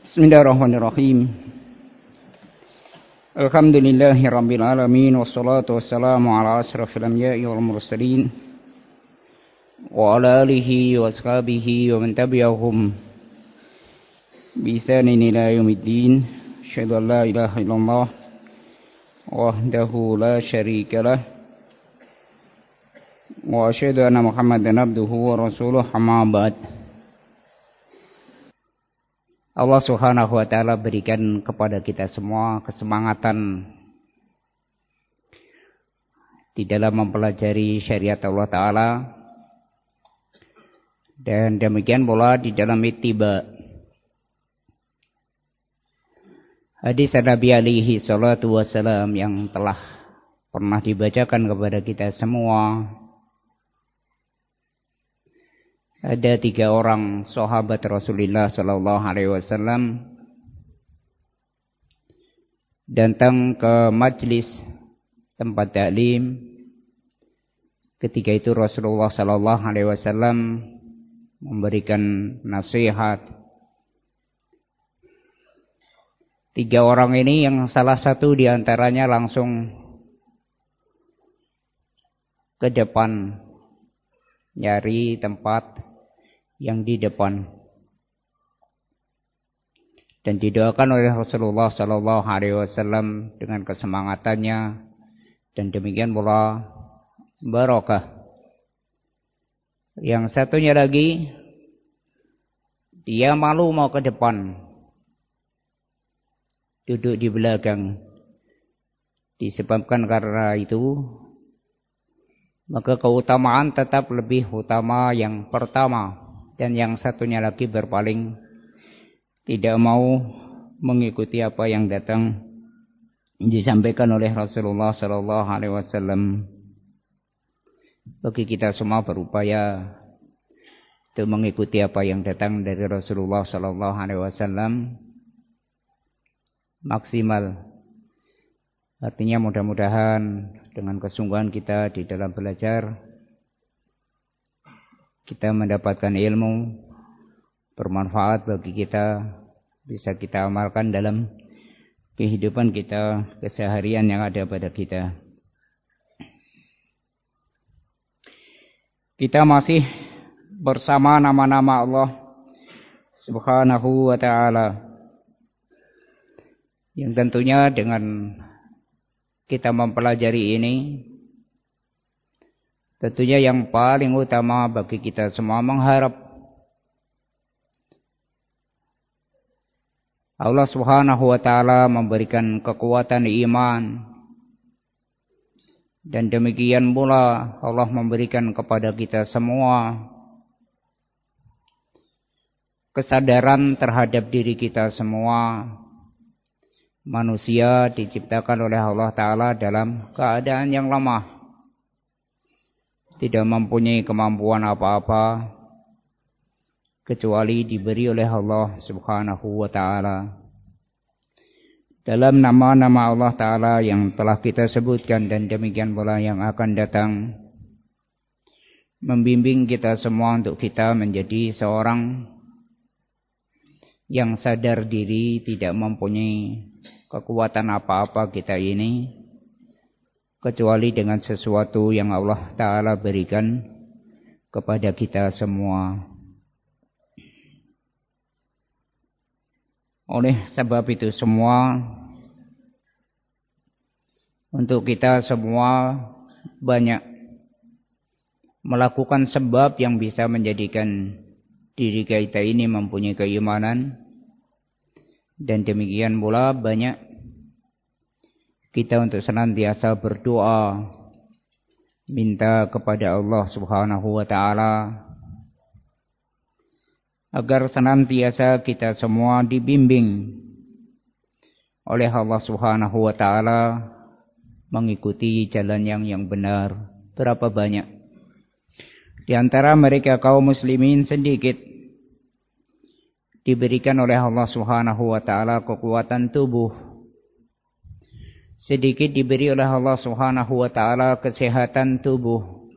Bismillahirrahmanirrahim. Alhamdulillahirabbil alamin wassalatu wassalamu ala asyrafil anbiya'i wal mursalin wa ala alihi wa ashabihi wa man tabi'ahum bi ihsanin ila yaumiddin. Asyhadu an la ilaha illallah wahdahu la syarika lah wa asyhadu anna Muhammadan abduhu wa rasuluhu, amma ba'd. Allah Subhanahu wa ta'ala berikan kepada kita semua kesemangatan di dalam mempelajari syariat Allah Ta'ala, dan demikian pula di dalam ittiba hadis Nabi alaihi salatu wassalam yang telah pernah dibacakan kepada kita semua. Ada 3 orang sahabat Rasulullah sallallahu alaihi wasallam datang ke majlis tempat taklim. Ketika itu Rasulullah sallallahu alaihi wasallam memberikan nasihat. 3 orang ini yang salah satu di antaranya langsung ke depan nyari tempat yang di depan, dan didoakan oleh Rasulullah sallallahu alaihi wasallam dengan kesemangatannya, dan demikian pula barakah. Yang satunya lagi dia malu mau ke depan, duduk di belakang. Disebabkan karena itu, maka keutamaan tetap lebih utama yang pertama, dan yang satunya lagi berpaling, tidak mau mengikuti apa yang datang disampaikan oleh Rasulullah sallallahu alaihi wasallam. Bagi kita semua berupaya untuk mengikuti apa yang datang dari Rasulullah sallallahu alaihi wasallam maksimal. Artinya mudah-mudahan dengan kesungguhan kita di dalam belajar, kita mendapatkan ilmu bermanfaat bagi kita, bisa kita amalkan dalam kehidupan kita keseharian yang ada pada kita. Kita masih bersama nama-nama Allah Subhanahu wa ta'ala, yang tentunya dengan kita mempelajari ini, tentunya yang paling utama bagi kita semua mengharap Allah Subhanahu wa ta'ala memberikan kekuatan iman, dan demikian pula Allah memberikan kepada kita semua kesadaran terhadap diri kita semua. Manusia diciptakan oleh Allah Ta'ala dalam keadaan yang lemah, tidak mempunyai kemampuan apa-apa kecuali diberi oleh Allah Subhanahu wa ta'ala. Dalam nama-nama Allah Ta'ala yang telah kita sebutkan, dan demikian pula yang akan datang, membimbing kita semua untuk kita menjadi seorang yang sadar diri, tidak mempunyai kekuatan apa-apa kita ini kecuali dengan sesuatu yang Allah Ta'ala berikan kepada kita semua. Oleh sebab itu semua, untuk kita semua banyak melakukan sebab yang bisa menjadikan diri kita ini mempunyai keimanan, dan demikian pula banyak kita untuk senantiasa berdoa, minta kepada Allah Subhanahu wa ta'ala agar senantiasa kita semua dibimbing oleh Allah Subhanahu wa ta'ala mengikuti jalan yang benar. Berapa banyak di antara mereka kaum muslimin sedikit diberikan oleh Allah Subhanahu wa ta'ala kekuatan tubuh, sedikit diberi oleh Allah Subhanahu wa ta'ala kesehatan tubuh,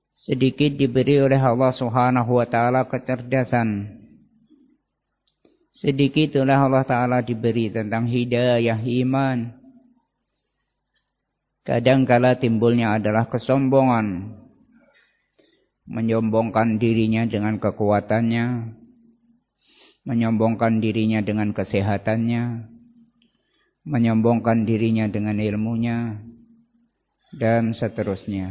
sedikit diberi oleh Allah Subhanahu wa ta'ala kecerdasan, Sedikit oleh Allah Ta'ala diberi tentang hidayah iman. Kadangkala timbulnya adalah kesombongan, menyombongkan dirinya dengan kekuatannya, menyombongkan dirinya dengan kesehatannya, menyombongkan dirinya dengan ilmunya, dan seterusnya.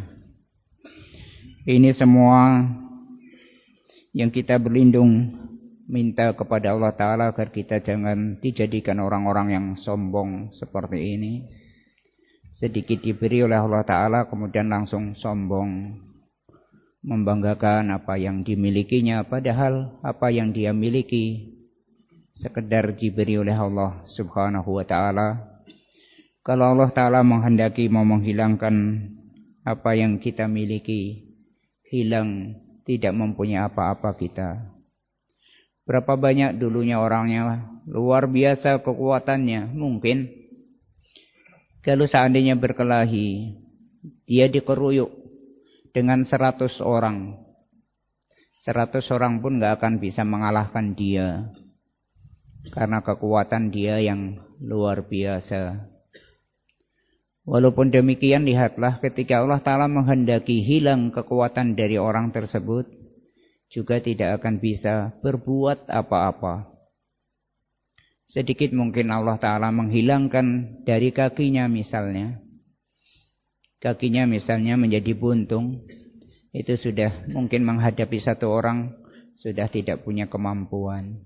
Ini semua yang kita berlindung minta kepada Allah Ta'ala agar kita jangan dijadikan orang-orang yang sombong seperti ini. Sedikit diberi oleh Allah Ta'ala kemudian langsung sombong, membanggakan apa yang dimilikinya, padahal apa yang dia miliki sekedar diberi oleh Allah Subhanahu wa Ta'ala. Kalau Allah Ta'ala menghendaki mau menghilangkan apa yang kita miliki, hilang, tidak mempunyai apa-apa kita. Berapa banyak dulunya orangnya luar biasa kekuatannya, mungkin kalau seandainya berkelahi, dia dikeruyuk dengan 100 orang. 100 orang pun gak akan bisa mengalahkan dia. Karena kekuatan dia yang luar biasa. Walaupun demikian, lihatlah ketika Allah Ta'ala menghendaki hilang kekuatan dari orang tersebut, juga tidak akan bisa berbuat apa-apa. Sedikit mungkin Allah Ta'ala menghilangkan dari kakinya misalnya. Kakinya misalnya menjadi buntung. Itu sudah mungkin menghadapi satu orang sudah tidak punya kemampuan.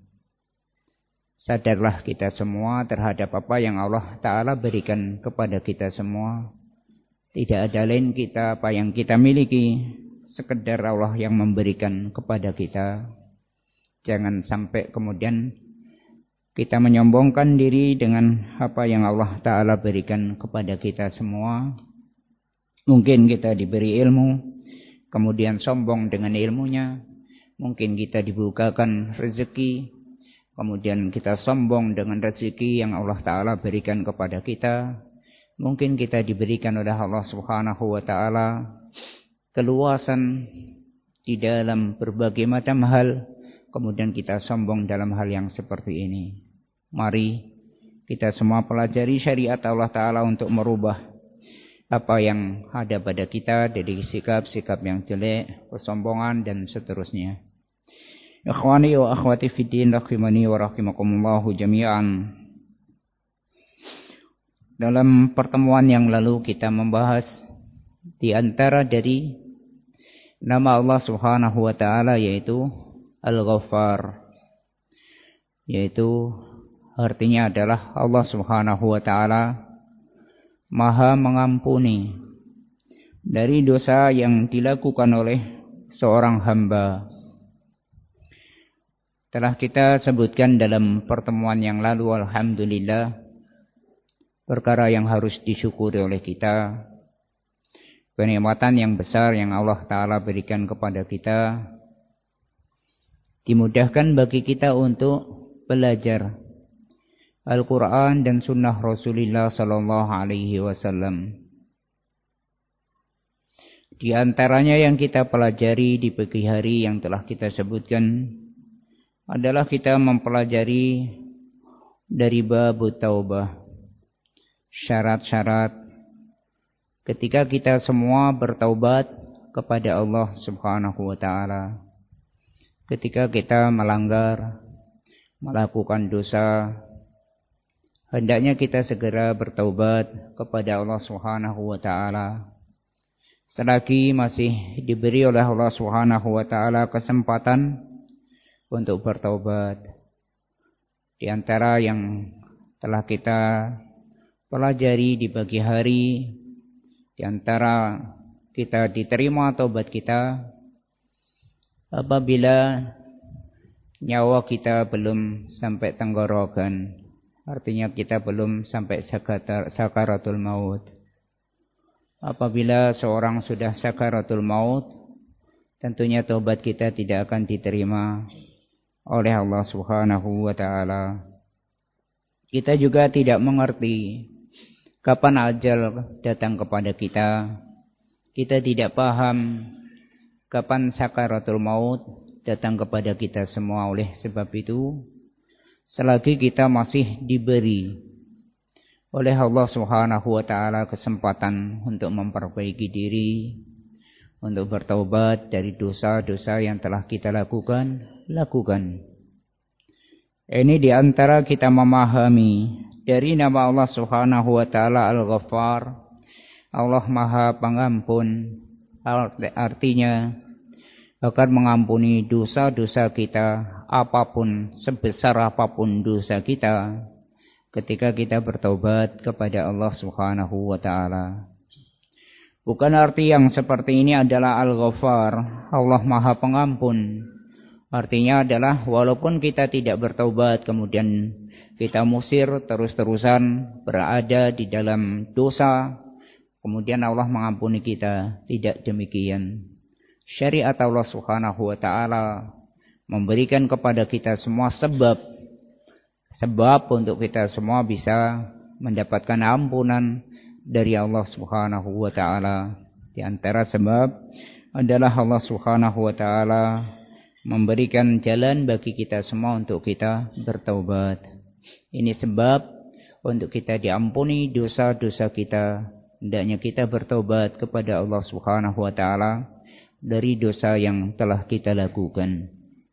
Sadarlah kita semua terhadap apa yang Allah Ta'ala berikan kepada kita semua. Tidak ada lain kita apa yang kita miliki. Sekedar Allah yang memberikan kepada kita. Jangan sampai kemudian kita menyombongkan diri dengan apa yang Allah Ta'ala berikan kepada kita semua. Mungkin kita diberi ilmu, kemudian sombong dengan ilmunya. Mungkin kita dibukakan rezeki, kemudian kita sombong dengan rezeki yang Allah Ta'ala berikan kepada kita. Mungkin kita diberikan oleh Allah Subhanahu wa Ta'ala keluasan di dalam berbagai macam hal, kemudian kita sombong dalam hal yang seperti ini. Mari kita semua pelajari syariat Allah Ta'ala untuk merubah apa yang ada pada kita dari sikap-sikap yang jelek, kesombongan dan seterusnya. Ikhwani wa akhwati fiddin, rahimani wa rahimakumullahu jami'an. Dalam pertemuan yang lalu kita membahas di antara dari nama Allah Subhanahu wa Ta'ala yaitu Al-Ghaffar, yaitu artinya adalah Allah Subhanahu wa Ta'ala Maha mengampuni dari dosa yang dilakukan oleh seorang hamba. Telah kita sebutkan dalam pertemuan yang lalu, alhamdulillah, perkara yang harus disyukuri oleh kita, kenikmatan yang besar yang Allah Ta'ala berikan kepada kita, dimudahkan bagi kita untuk belajar Al-Quran dan Sunnah Rasulullah Sallallahu Alaihi Wasallam. Di antaranya yang kita pelajari di pagi hari yang telah kita sebutkan adalah kita mempelajari dari bab taubah, syarat-syarat ketika kita semua bertaubat kepada Allah Subhanahu wa Ta'ala. Ketika kita melanggar, melakukan dosa, hendaknya kita segera bertaubat kepada Allah Subhanahu wa Ta'ala. Selagi masih diberi oleh Allah Subhanahu wa Ta'ala kesempatan untuk bertaubat. Di antara yang telah kita pelajari di pagi hari, di antara kita diterima taubat kita apabila nyawa kita belum sampai tenggorokan. Artinya kita belum sampai sakaratul maut. Apabila seorang sudah sakaratul maut, tentunya taubat kita tidak akan diterima oleh Allah Subhanahu wa Ta'ala. Kita juga tidak mengerti kapan ajal datang kepada kita. Kita tidak paham kapan sakaratul maut datang kepada kita semua. Oleh sebab itu, selagi kita masih diberi oleh Allah Subhanahu wa taala kesempatan untuk memperbaiki diri, untuk bertaubat dari dosa-dosa yang telah kita lakukan. Ini di antara kita memahami dari nama Allah Subhanahu wa taala Al-Ghaffar, Allah Maha Pengampun, artinya akan mengampuni dosa-dosa kita apapun, sebesar apapun dosa kita ketika kita bertaubat kepada Allah Subhanahu wa taala. Bukan arti yang seperti ini adalah Al-Ghaffar, Allah Maha Pengampun. Artinya adalah walaupun kita tidak bertaubat kemudian kita musir terus-terusan berada di dalam dosa, kemudian Allah mengampuni kita. Tidak demikian. Syariat Allah Subhanahu wa taala memberikan kepada kita semua sebab untuk kita semua bisa mendapatkan ampunan dari Allah Subhanahu wa taala. Di antara sebab adalah Allah Subhanahu wa taala memberikan jalan bagi kita semua untuk kita bertaubat. Ini sebab untuk kita diampuni dosa-dosa kita. Hendaknya kita bertaubat kepada Allah Subhanahu wa taala dari dosa yang telah kita lakukan.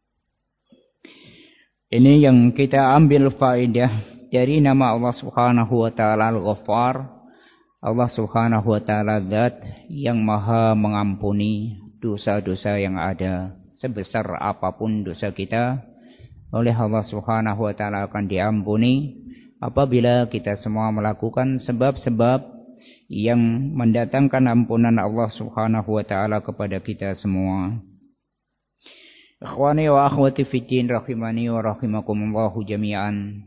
Ini yang kita ambil faedah dari nama Allah Subhanahu wa taala Al-Ghaffar. Allah Subhanahu wa taala zat yang Maha mengampuni dosa-dosa yang ada. Sebesar apapun dosa kita, oleh Allah Subhanahu wa taala akan diampuni apabila kita semua melakukan sebab-sebab yang mendatangkan ampunan Allah Subhanahu wa taala kepada kita semua. Ikhwani wa akhwati fiddin rahimani wa rahimakumullahu jami'an.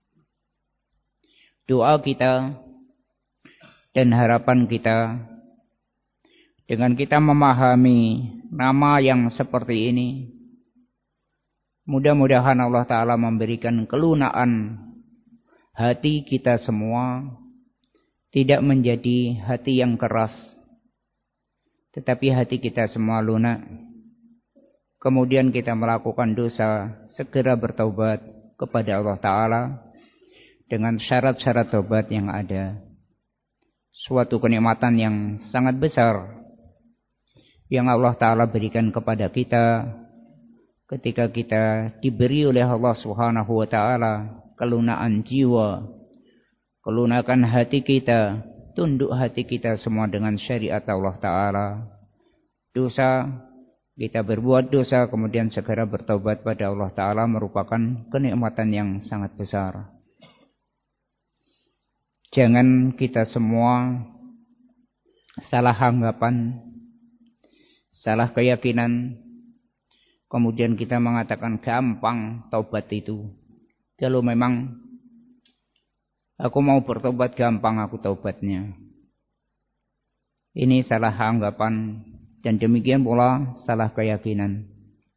Doa kita dan harapan kita dengan kita memahami nama yang seperti ini, mudah-mudahan Allah Ta'ala memberikan kelunaan hati kita semua, tidak menjadi hati yang keras, tetapi hati kita semua lunak. Kemudian kita melakukan dosa, segera bertaubat kepada Allah Ta'ala dengan syarat-syarat taubat yang ada. Suatu kenikmatan yang sangat besar yang Allah Ta'ala berikan kepada kita ketika kita diberi oleh Allah Subhanahu wa ta'ala kelunaan jiwa, kelunakan hati kita, tunduk hati kita semua dengan syariat Allah Ta'ala. Dosa, kita berbuat dosa kemudian segera bertobat pada Allah Ta'ala merupakan kenikmatan yang sangat besar. Jangan kita semua salah anggapan, salah keyakinan, kemudian kita mengatakan gampang taubat itu. Kalau memang aku mau bertobat, gampang aku taubatnya. Ini salah anggapan dan demikian pula salah keyakinan.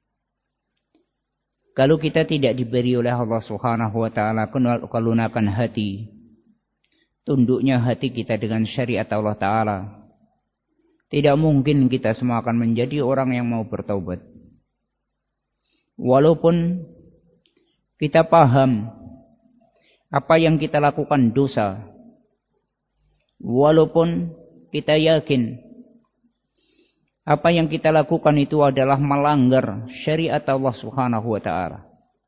Kalau kita tidak diberi oleh Allah Subhanahu wa taala kelunakan hati, tunduknya hati kita dengan syariat Allah Ta'ala, tidak mungkin kita semua akan menjadi orang yang mau bertaubat. Walaupun kita paham apa yang kita lakukan dosa, walaupun kita yakin apa yang kita lakukan itu adalah melanggar syariat Allah Subhanahu wa Ta'ala,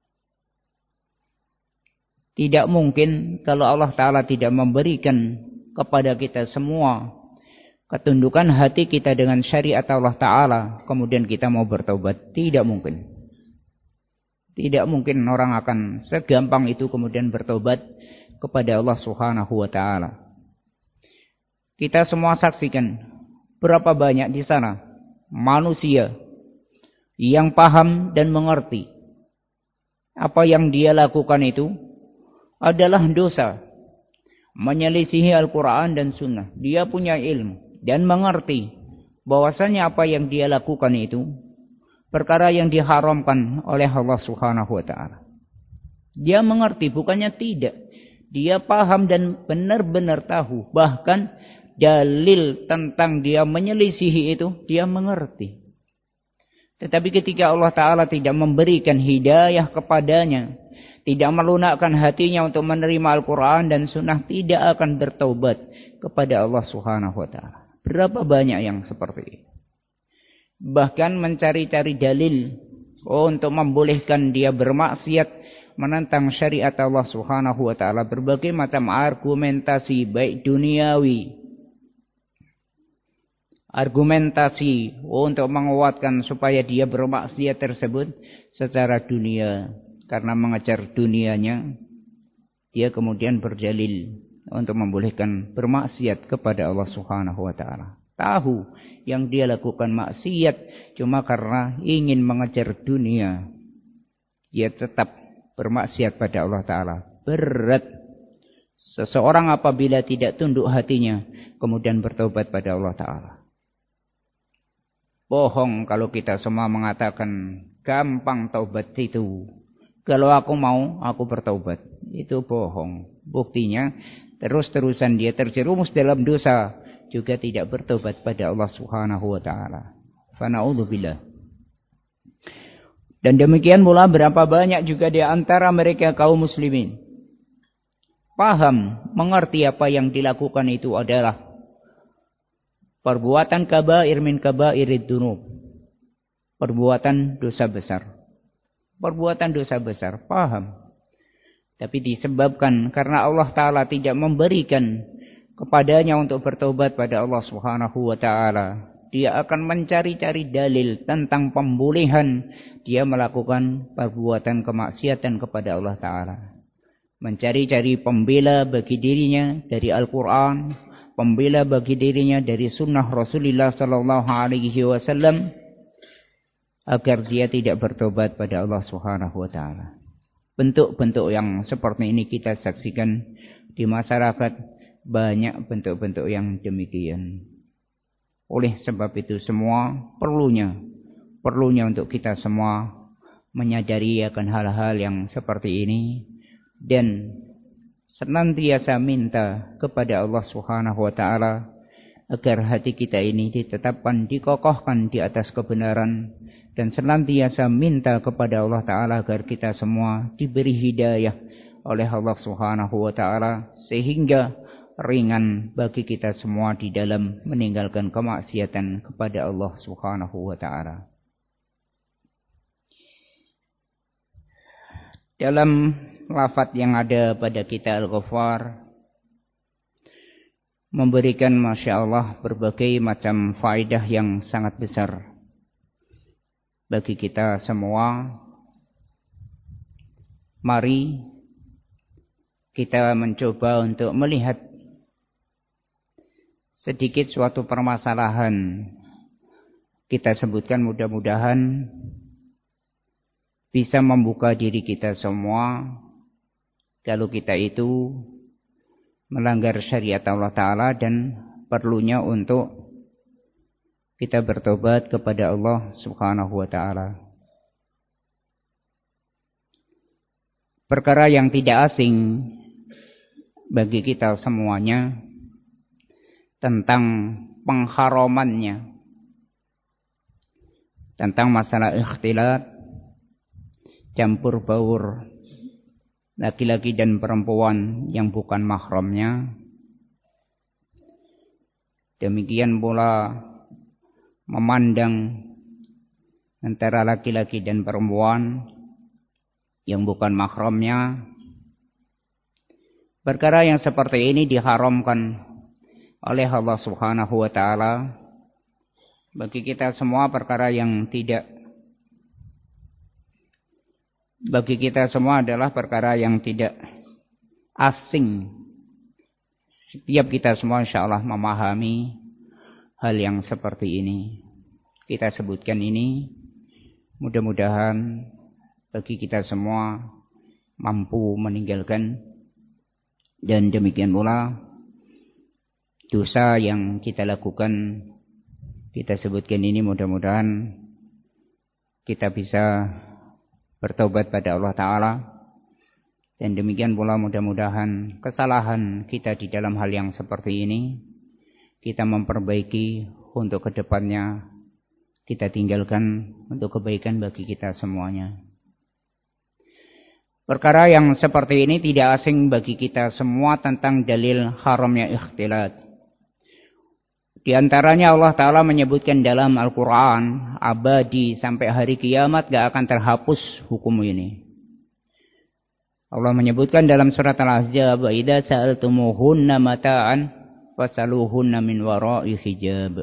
tidak mungkin kalau Allah Ta'ala tidak memberikan kepada kita semua ketundukan hati kita dengan syariat Allah Ta'ala, kemudian kita mau bertaubat. Tidak mungkin. Tidak mungkin orang akan segampang itu kemudian bertaubat kepada Allah Subhanahu wa Ta'ala. Kita semua saksikan berapa banyak di sana manusia yang paham dan mengerti apa yang dia lakukan itu adalah dosa, menyelisihi Al-Quran dan Sunnah. Dia punya ilmu dan mengerti bahwasanya apa yang dia lakukan itu perkara yang diharamkan oleh Allah Subhanahu wa Ta'ala. Dia mengerti, bukannya tidak. Dia paham dan benar-benar tahu. Bahkan dalil tentang dia menyelisihi itu dia mengerti. Tetapi ketika Allah Ta'ala tidak memberikan hidayah kepadanya, tidak melunakkan hatinya untuk menerima Al-Quran dan Sunnah, tidak akan bertaubat kepada Allah Subhanahu wa Ta'ala. Berapa banyak yang seperti itu? Bahkan mencari-cari dalil untuk membolehkan dia bermaksiat, menentang syariat Allah Subhanahu wa Ta'ala, berbagai macam argumentasi baik duniawi, argumentasi untuk menguatkan supaya dia bermaksiat tersebut secara dunia. Karena mengejar dunianya, dia kemudian berdalil untuk membolehkan bermaksiat kepada Allah Subhanahu wa Ta'ala. Tahu yang dia lakukan maksiat cuma karena ingin mengejar dunia, dia tetap bermaksiat pada Allah Ta'ala. Berat seseorang apabila tidak tunduk hatinya kemudian bertobat pada Allah Ta'ala. Bohong kalau kita semua mengatakan gampang taubat itu. Kalau aku mau, aku bertaubat. Itu bohong. Buktinya terus-terusan dia terjerumus dalam dosa, juga tidak bertobat pada Allah Subhanahu wa Ta'ala. Fana'udzubillah. Dan demikian pula berapa banyak juga di antara mereka kaum muslimin paham, mengerti apa yang dilakukan itu adalah perbuatan kabair min kabairid dzunub. Perbuatan dosa besar. Perbuatan dosa besar, paham. Tapi disebabkan karena Allah Ta'ala tidak memberikan kepadanya untuk bertobat pada Allah Subhanahu wa Ta'ala, dia akan mencari-cari dalil tentang pembolehan dia melakukan perbuatan kemaksiatan kepada Allah Ta'ala. Mencari-cari pembela bagi dirinya dari Al-Quran, pembela bagi dirinya dari sunnah Rasulullah Sallallahu Alaihi Wasallam, agar dia tidak bertobat pada Allah Subhanahu wa Ta'ala. Bentuk-bentuk yang seperti ini kita saksikan di masyarakat, banyak bentuk-bentuk yang demikian. Oleh sebab itu semua perlunya untuk kita semua menyadari akan hal-hal yang seperti ini dan senantiasa minta kepada Allah Subhanahu wa Ta'ala agar hati kita ini ditetapkan, dikokohkan di atas kebenaran, dan senantiasa minta kepada Allah Ta'ala agar kita semua diberi hidayah oleh Allah Subhanahu wa Ta'ala, sehingga ringan bagi kita semua di dalam meninggalkan kemaksiatan kepada Allah Subhanahu wa Ta'ala. Dalam lafaz yang ada pada kita Al-Ghaffar memberikan Masya Allah berbagai macam faedah yang sangat besar bagi kita semua. Mari kita mencoba untuk melihat sedikit suatu permasalahan. Kita sebutkan, mudah-mudahan bisa membuka diri kita semua kalau kita itu melanggar syariat Allah Ta'ala dan perlunya untuk kita bertobat kepada Allah Subhanahu wa Ta'ala. Perkara yang tidak asing bagi kita semuanya tentang pengharamannya, tentang masalah ikhtilat, campur baur laki-laki dan perempuan yang bukan mahramnya. Demikian pula memandang antara laki-laki dan perempuan yang bukan mahramnya. Perkara yang seperti ini diharamkan oleh Allah Subhanahu wa Ta'ala bagi kita semua, perkara yang tidak bagi kita semua adalah perkara yang tidak asing. Setiap kita semua insyaallah memahami hal yang seperti ini. Kita sebutkan ini, mudah-mudahan bagi kita semua mampu meninggalkan. Dan demikian pula dosa yang kita lakukan, kita sebutkan ini, mudah-mudahan kita bisa bertaubat pada Allah Ta'ala. Dan demikian pula mudah-mudahan kesalahan kita di dalam hal yang seperti ini kita memperbaiki untuk kedepannya, kita tinggalkan untuk kebaikan bagi kita semuanya. Perkara yang seperti ini tidak asing bagi kita semua tentang dalil haramnya ikhtilat. Di antaranya Allah Ta'ala menyebutkan dalam Al-Quran, abadi sampai hari kiamat gak akan terhapus hukum ini. Allah menyebutkan dalam surat Al-Ahzab, "Idza sa'altumuhunna mata'an fasaluhunna min wara'i hijab."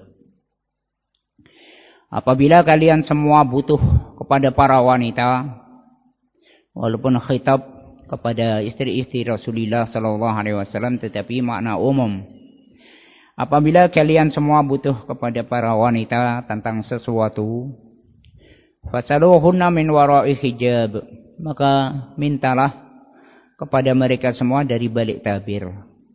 Apabila kalian semua butuh kepada para wanita, walaupun khitab kepada istri-istri Rasulullah sallallahu alaihi wasallam tetapi makna umum. Apabila kalian semua butuh kepada para wanita tentang sesuatu, fasaluhunna min wara'i hijab, maka mintalah kepada mereka semua dari balik tabir.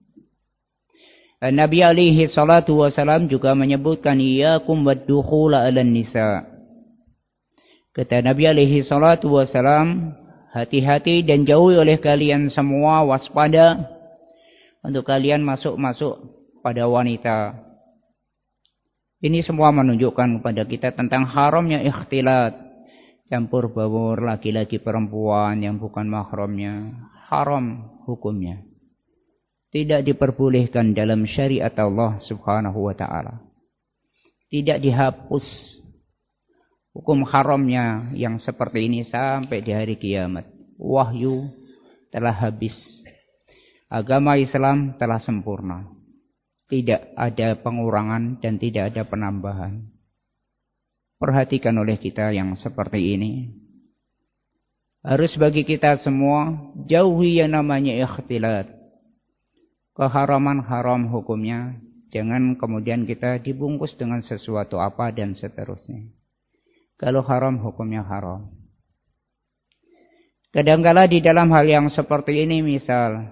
Nabi alaihi salatu wasalam juga menyebutkan iyyakum wad-dukhula 'alan nisa. Kata Nabi alaihi salatu wasalam, hati-hati dan jauhi oleh kalian semua, waspada untuk kalian masuk-masuk pada wanita. Ini semua menunjukkan kepada kita tentang haramnya ikhtilat, campur baur laki-laki perempuan yang bukan mahramnya. Haram hukumnya. Tidak diperbolehkan dalam syariat Allah Subhanahu wa ta'ala. Tidak dihapus hukum haramnya yang seperti ini sampai di hari kiamat. Wahyu telah habis. Agama Islam telah sempurna. Tidak ada pengurangan dan tidak ada penambahan. Perhatikan oleh kita yang seperti ini. Harus bagi kita semua jauhi yang namanya ikhtilat. Keharaman haram hukumnya. Jangan kemudian kita dibungkus dengan sesuatu apa dan seterusnya. Kalau haram hukumnya haram. Kadangkala di dalam hal yang seperti ini, misal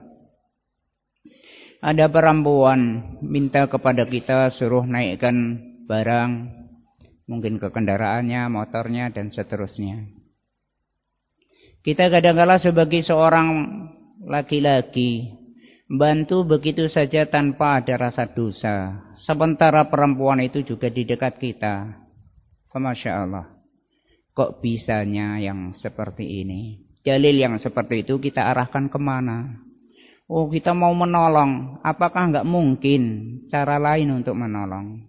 ada perempuan minta kepada kita suruh naikkan barang, mungkin ke kendaraannya, motornya dan seterusnya. Kita kadangkala sebagai seorang laki-laki bantu begitu saja tanpa ada rasa dosa. Sementara perempuan itu juga di dekat kita. Masya Allah. Kok bisanya yang seperti ini? Dalil yang seperti itu kita arahkan kemana? Oh, kita mau menolong. Apakah enggak mungkin cara lain untuk menolong?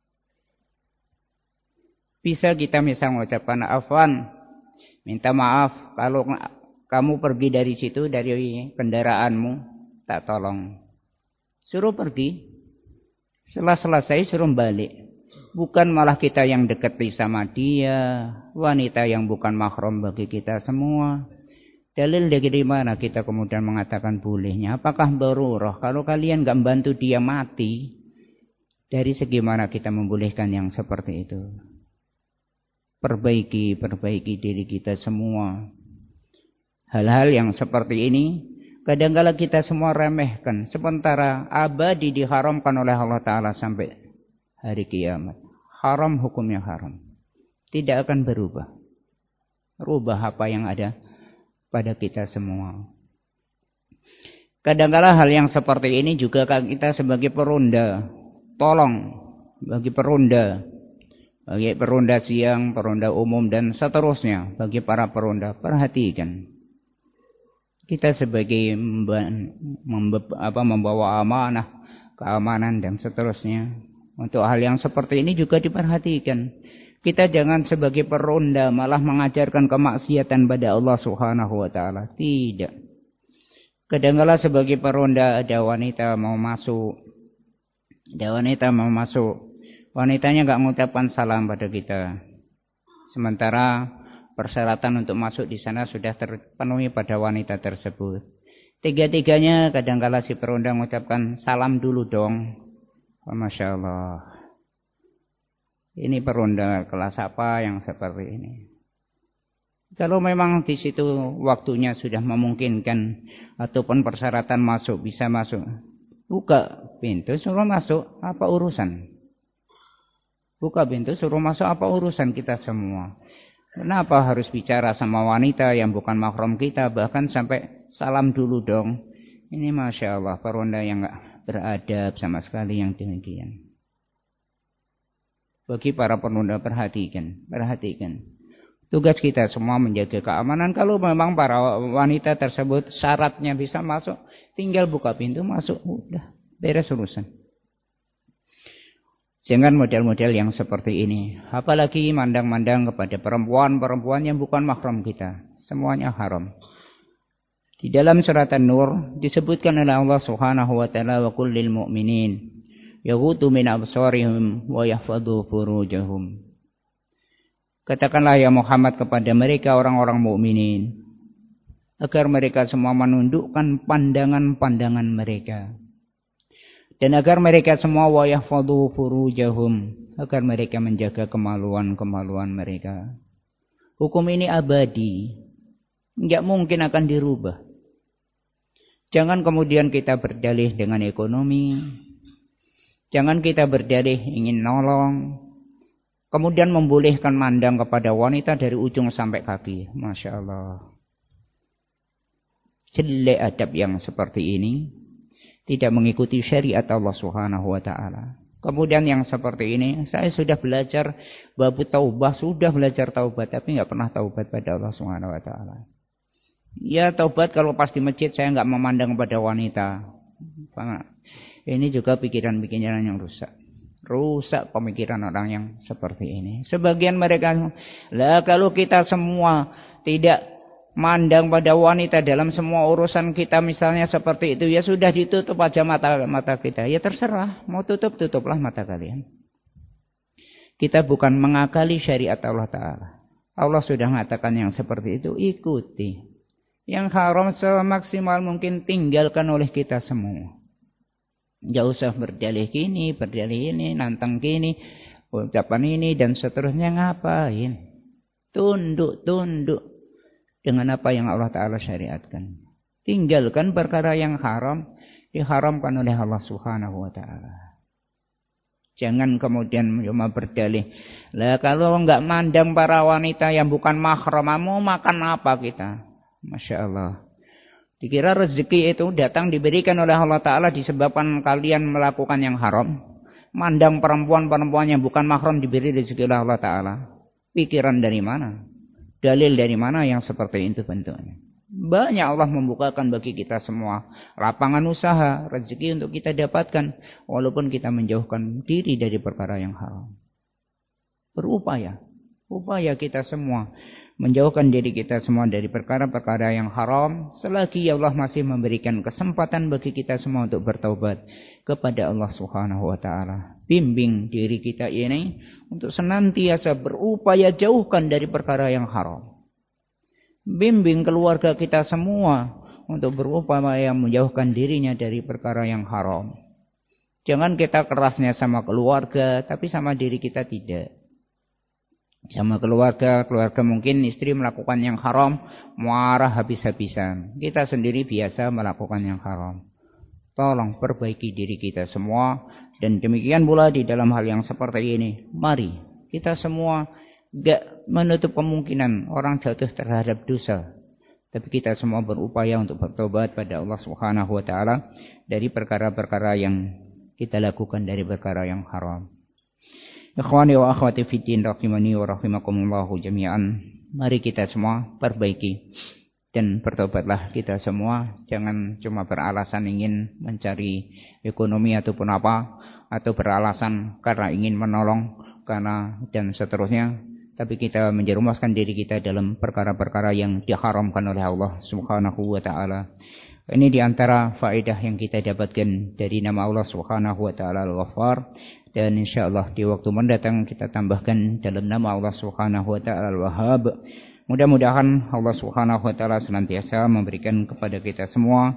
Bisa kita misal mengucapkan afwan, minta maaf kalau kamu pergi dari situ, dari kendaraanmu, tak tolong. Suruh pergi. Setelah selesai suruh balik. Bukan malah kita yang dekati sama dia, wanita yang bukan mahram bagi kita semua. Dalil dari mana kita kemudian mengatakan bolehnya? Apakah darurah? Kalau kalian enggak membantu dia mati, dari segi mana kita membolehkan yang seperti itu? Perbaiki diri kita semua. Hal-hal yang seperti ini kadang-kala kita semua remehkan, sementara abadi diharamkan oleh Allah Ta'ala sampai hari kiamat. Haram hukumnya haram. Tidak akan berubah. Rubah apa yang ada pada kita semua. Kadang-kala hal yang seperti ini juga kita sebagai peronda. Tolong bagi peronda. Bagi peronda siang, peronda umum dan seterusnya. Bagi para peronda, perhatikan. Kita sebagai membawa amanah, keamanan dan seterusnya. Untuk hal yang seperti ini juga diperhatikan. Kita jangan sebagai peronda malah mengajarkan kemaksiatan pada Allah Subhanahu wa ta'ala. Tidak. Kadang-kala sebagai peronda ada wanita mau masuk. Wanitanya enggak mengucapkan salam pada kita. Sementara persyaratan untuk masuk di sana sudah terpenuhi pada wanita tersebut. Tiga-tiganya kadang-kala si peronda mengucapkan salam dulu dong. Masya Allah. Ini peronda kelas apa yang seperti ini? Kalau memang di situ waktunya sudah memungkinkan ataupun persyaratan masuk, bisa masuk, buka pintu suruh masuk, apa urusan? Buka pintu suruh masuk, apa urusan kita semua? Kenapa harus bicara sama wanita yang bukan mahram kita, bahkan sampai salam dulu dong? Ini Masya Allah, peronda yang enggak beradab sama sekali yang demikian. Bagi para peronda perhatikan. Tugas kita semua menjaga keamanan. Kalau memang para wanita tersebut syaratnya bisa masuk, tinggal buka pintu masuk, udah beres urusan. Jangan model-model yang seperti ini. Apalagi mandang-mandang kepada perempuan-perempuan yang bukan mahram kita. Semuanya haram. Di dalam surat An-Nur disebutkan oleh Allah Subhanahu wa taala, wa qul lil mu'minin yaghuddu min absarihim wa yahfadhu furujahum. Katakanlah ya Muhammad kepada mereka orang-orang mukminin agar mereka semua menundukkan pandangan-pandangan mereka. Dan agar mereka semua wa yahfadhu furujahum, agar mereka menjaga kemaluan-kemaluan mereka. Hukum ini abadi, enggak mungkin akan dirubah. Jangan kemudian kita berdalih dengan ekonomi. Jangan kita berdalih ingin nolong. Kemudian membolehkan mandang kepada wanita dari ujung sampai kaki. Masya Allah. Jelek adab yang seperti ini. Tidak mengikuti syariat Allah Subhanahu wa taala. Kemudian yang seperti ini, saya sudah belajar bab taubah, sudah belajar taubat, tapi enggak pernah taubat pada Allah Subhanahu wa taala. Ya taubat kalau pas di masjid saya enggak memandang pada wanita. Ini juga pikiran-pikiran yang rusak. Rusak pemikiran orang yang seperti ini. Sebagian mereka, lah kalau kita semua tidak mandang pada wanita dalam semua urusan kita misalnya seperti itu, ya sudah ditutup aja mata kita. Ya terserah, mau tutuplah mata kalian. Kita bukan mengakali syariat Allah Ta'ala. Allah sudah mengatakan yang seperti itu, ikuti. Yang haram semaksimal mungkin tinggalkan oleh kita semua. Gak usah berdalih gini, berdalih ini, nantang gini, ucapan ini dan seterusnya, ngapain? Tunduk dengan apa yang Allah Ta'ala syariatkan. Tinggalkan perkara yang haram, diharamkan oleh Allah Subhanahu wa ta'ala. Jangan kemudian cuma berdalih. Lah kalau enggak mandang para wanita yang bukan mahram, mau makan apa kita? Masya Allah. Dikira rezeki itu datang diberikan oleh Allah Ta'ala disebabkan kalian melakukan yang haram. Mandang perempuan-perempuan yang bukan mahram diberi rezeki oleh Allah Ta'ala. Pikiran dari mana? Dalil dari mana yang seperti itu bentuknya? Banyak Allah membukakan bagi kita semua lapangan usaha, rezeki untuk kita dapatkan walaupun kita menjauhkan diri dari perkara yang haram. Berupaya, upaya kita semua menjauhkan diri kita semua dari perkara-perkara yang haram selagi Allah masih memberikan kesempatan bagi kita semua untuk bertaubat kepada Allah Subhanahu wa taala. Bimbing diri kita ini untuk senantiasa berupaya jauhkan dari perkara yang haram. Bimbing keluarga kita semua untuk berupaya menjauhkan dirinya dari perkara yang haram. Jangan kita kerasnya sama keluarga, tapi sama diri kita tidak. Sama keluarga mungkin istri melakukan yang haram, marah habis-habisan. Kita sendiri biasa melakukan yang haram. Tolong perbaiki diri kita semua. Dan demikian pula di dalam hal yang seperti ini. Mari kita semua gak menutup kemungkinan orang jatuh terhadap dosa. Tapi kita semua berupaya untuk bertobat pada Allah Subhanahu wa ta'ala dari perkara-perkara yang kita lakukan dari perkara yang haram. Ikhwani wa akhwati fiddin rahimani wa rahimakumullahu jami'an. Mari kita semua perbaiki dan bertobatlah kita semua. Jangan cuma beralasan ingin mencari ekonomi ataupun apa, atau beralasan karena ingin menolong karena dan seterusnya, tapi kita menjerumuskan diri kita dalam perkara-perkara yang diharamkan oleh Allah Subhanahu wa ta'ala. Ini diantara faedah yang kita dapatkan dari nama Allah Subhanahu wa ta'ala Al-Ghaffar. Dan insyaallah di waktu mendatang kita tambahkan dalam nama Allah Subhanahu wa ta'ala Al-Wahhab. Mudah-mudahan Allah Subhanahu wa ta'ala senantiasa memberikan kepada kita semua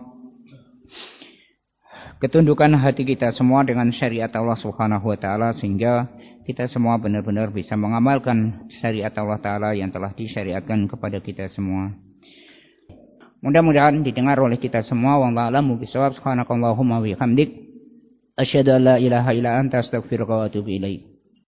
ketundukan hati kita semua dengan syariat Allah Subhanahu wa ta'ala, sehingga kita semua benar-benar bisa mengamalkan syariat Allah Ta'ala yang telah disyariatkan kepada kita semua. Mudah-mudahan didengar oleh kita semua. Wallahu a'lamu bishawab. Subhanakallahumma wa bihamdik asyhadu an la ilaha illa anta astaghfiruka wa atubu ilaik.